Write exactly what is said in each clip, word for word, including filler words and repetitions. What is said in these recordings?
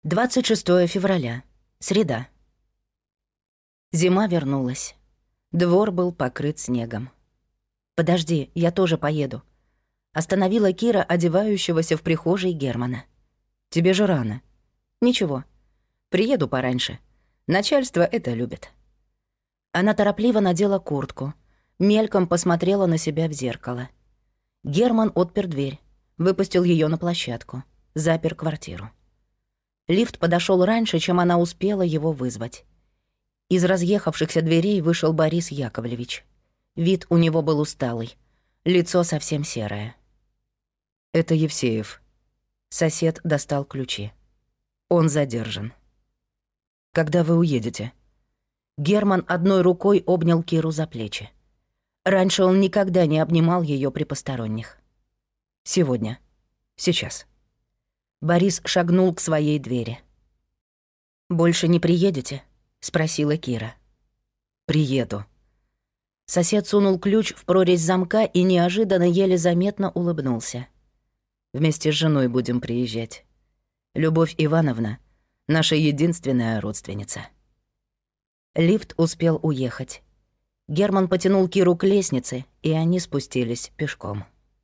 двадцать шестое февраля. Среда. Зима вернулась. Двор был покрыт снегом. «Подожди, я тоже поеду», — остановила Кира, одевающегося в прихожей Германа. «Тебе же рано». «Ничего. Приеду пораньше. Начальство это любит». Она торопливо надела куртку, мельком посмотрела на себя в зеркало. Герман отпер дверь, выпустил ее на площадку, запер квартиру. Лифт подошел раньше, чем она успела его вызвать. Из разъехавшихся дверей вышел Борис Яковлевич. Вид у него был усталый, лицо совсем серое. «Это Евсеев». Сосед достал ключи. «Он задержан». «Когда вы уедете?» Герман одной рукой обнял Киру за плечи. Раньше он никогда не обнимал ее при посторонних. «Сегодня. Сейчас». Борис шагнул к своей двери. «Больше не приедете?» — спросила Кира. «Приеду». Сосед сунул ключ в прорезь замка и неожиданно еле заметно улыбнулся. «Вместе с женой будем приезжать. Любовь Ивановна — наша единственная родственница». Лифт успел уехать. Герман потянул Киру к лестнице, и они спустились пешком.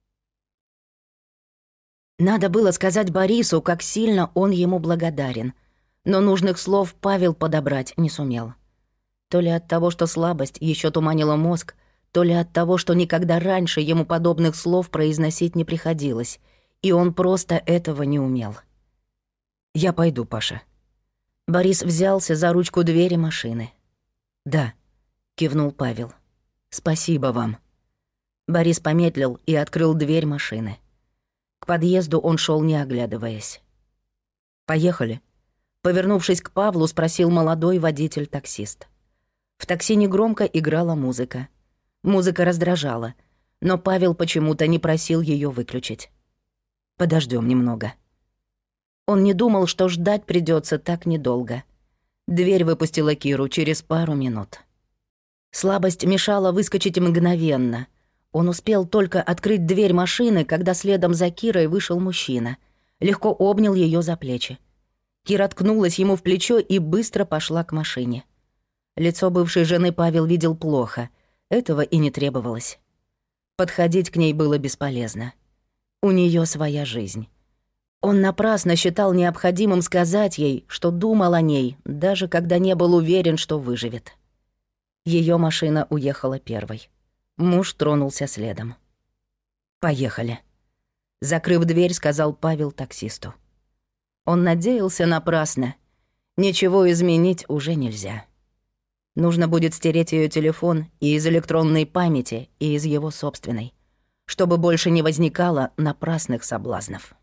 Надо было сказать Борису, как сильно он ему благодарен, но нужных слов Павел подобрать не сумел. То ли от того, что слабость еще туманила мозг, то ли от того, что никогда раньше ему подобных слов произносить не приходилось, и он просто этого не умел. «Я пойду, Паша». Борис взялся за ручку двери машины. «Да», — кивнул Павел. «Спасибо вам». Борис помедлил и открыл дверь машины. К подъезду он шел, не оглядываясь. «Поехали?» Повернувшись к Павлу, спросил молодой водитель-таксист. В такси негромко играла музыка. Музыка раздражала, но Павел почему-то не просил ее выключить. Подождем немного». Он не думал, что ждать придется так недолго. Дверь выпустила Киру через пару минут. Слабость мешала выскочить мгновенно. Он успел только открыть дверь машины, когда следом за Кирой вышел мужчина. Легко обнял ее за плечи. Кира ткнулась ему в плечо и быстро пошла к машине. Лицо бывшей жены Павел видел плохо. Этого и не требовалось. Подходить к ней было бесполезно. У нее своя жизнь. Он напрасно считал необходимым сказать ей, что думал о ней, даже когда не был уверен, что выживет. Ее машина уехала первой. Муж тронулся следом. «Поехали», — закрыв дверь, сказал Павел таксисту. Он надеялся напрасно. Ничего изменить уже нельзя. Нужно будет стереть ее телефон и из электронной памяти, и из его собственной, чтобы больше не возникало напрасных соблазнов.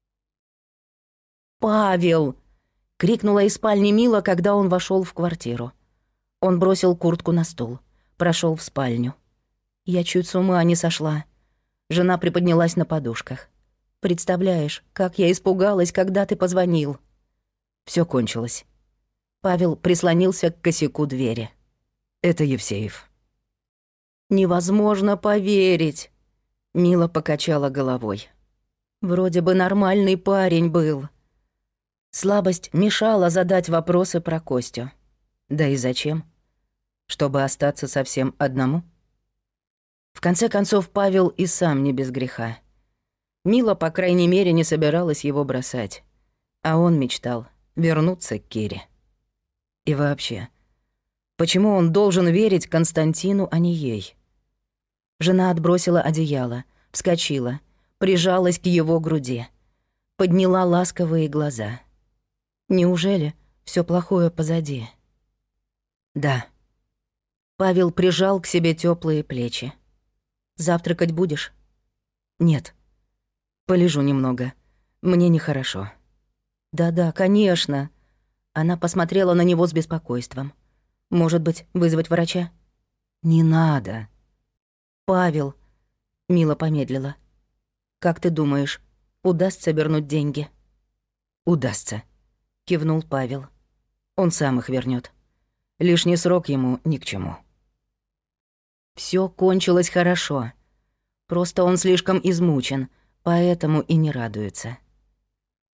«Павел!» — крикнула из спальни Мила, когда он вошел в квартиру. Он бросил куртку на стул, прошел в спальню. Я чуть с ума не сошла. Жена приподнялась на подушках. «Представляешь, как я испугалась, когда ты позвонил». Все кончилось. Павел прислонился к косяку двери. «Это Евсеев». «Невозможно поверить», — Мила покачала головой. «Вроде бы нормальный парень был». Слабость мешала задать вопросы про Костю. Да и зачем? Чтобы остаться совсем одному? В конце концов, Павел и сам не без греха. Мила, по крайней мере, не собиралась его бросать. А он мечтал вернуться к Кире. И вообще, почему он должен верить Константину, а не ей? Жена отбросила одеяло, вскочила, прижалась к его груди, подняла ласковые глаза. Неужели все плохое позади? Да. Павел прижал к себе теплые плечи. «Завтракать будешь?» «Нет. Полежу немного. Мне нехорошо». «Да-да, конечно». Она посмотрела на него с беспокойством. «Может быть, вызвать врача?» «Не надо». «Павел», — Мила помедлила. «Как ты думаешь, удастся вернуть деньги?» «Удастся», — кивнул Павел. «Он сам их вернет. Лишний срок ему ни к чему». Все кончилось хорошо. Просто он слишком измучен, поэтому и не радуется.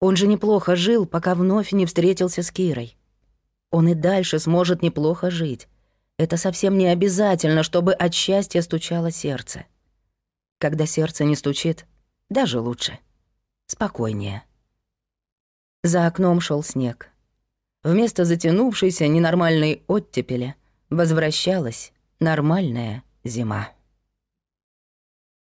Он же неплохо жил, пока вновь не встретился с Кирой. Он и дальше сможет неплохо жить. Это совсем не обязательно, чтобы от счастья стучало сердце. Когда сердце не стучит, даже лучше. Спокойнее. За окном шел снег. Вместо затянувшейся ненормальной оттепели возвращалась нормальная зима.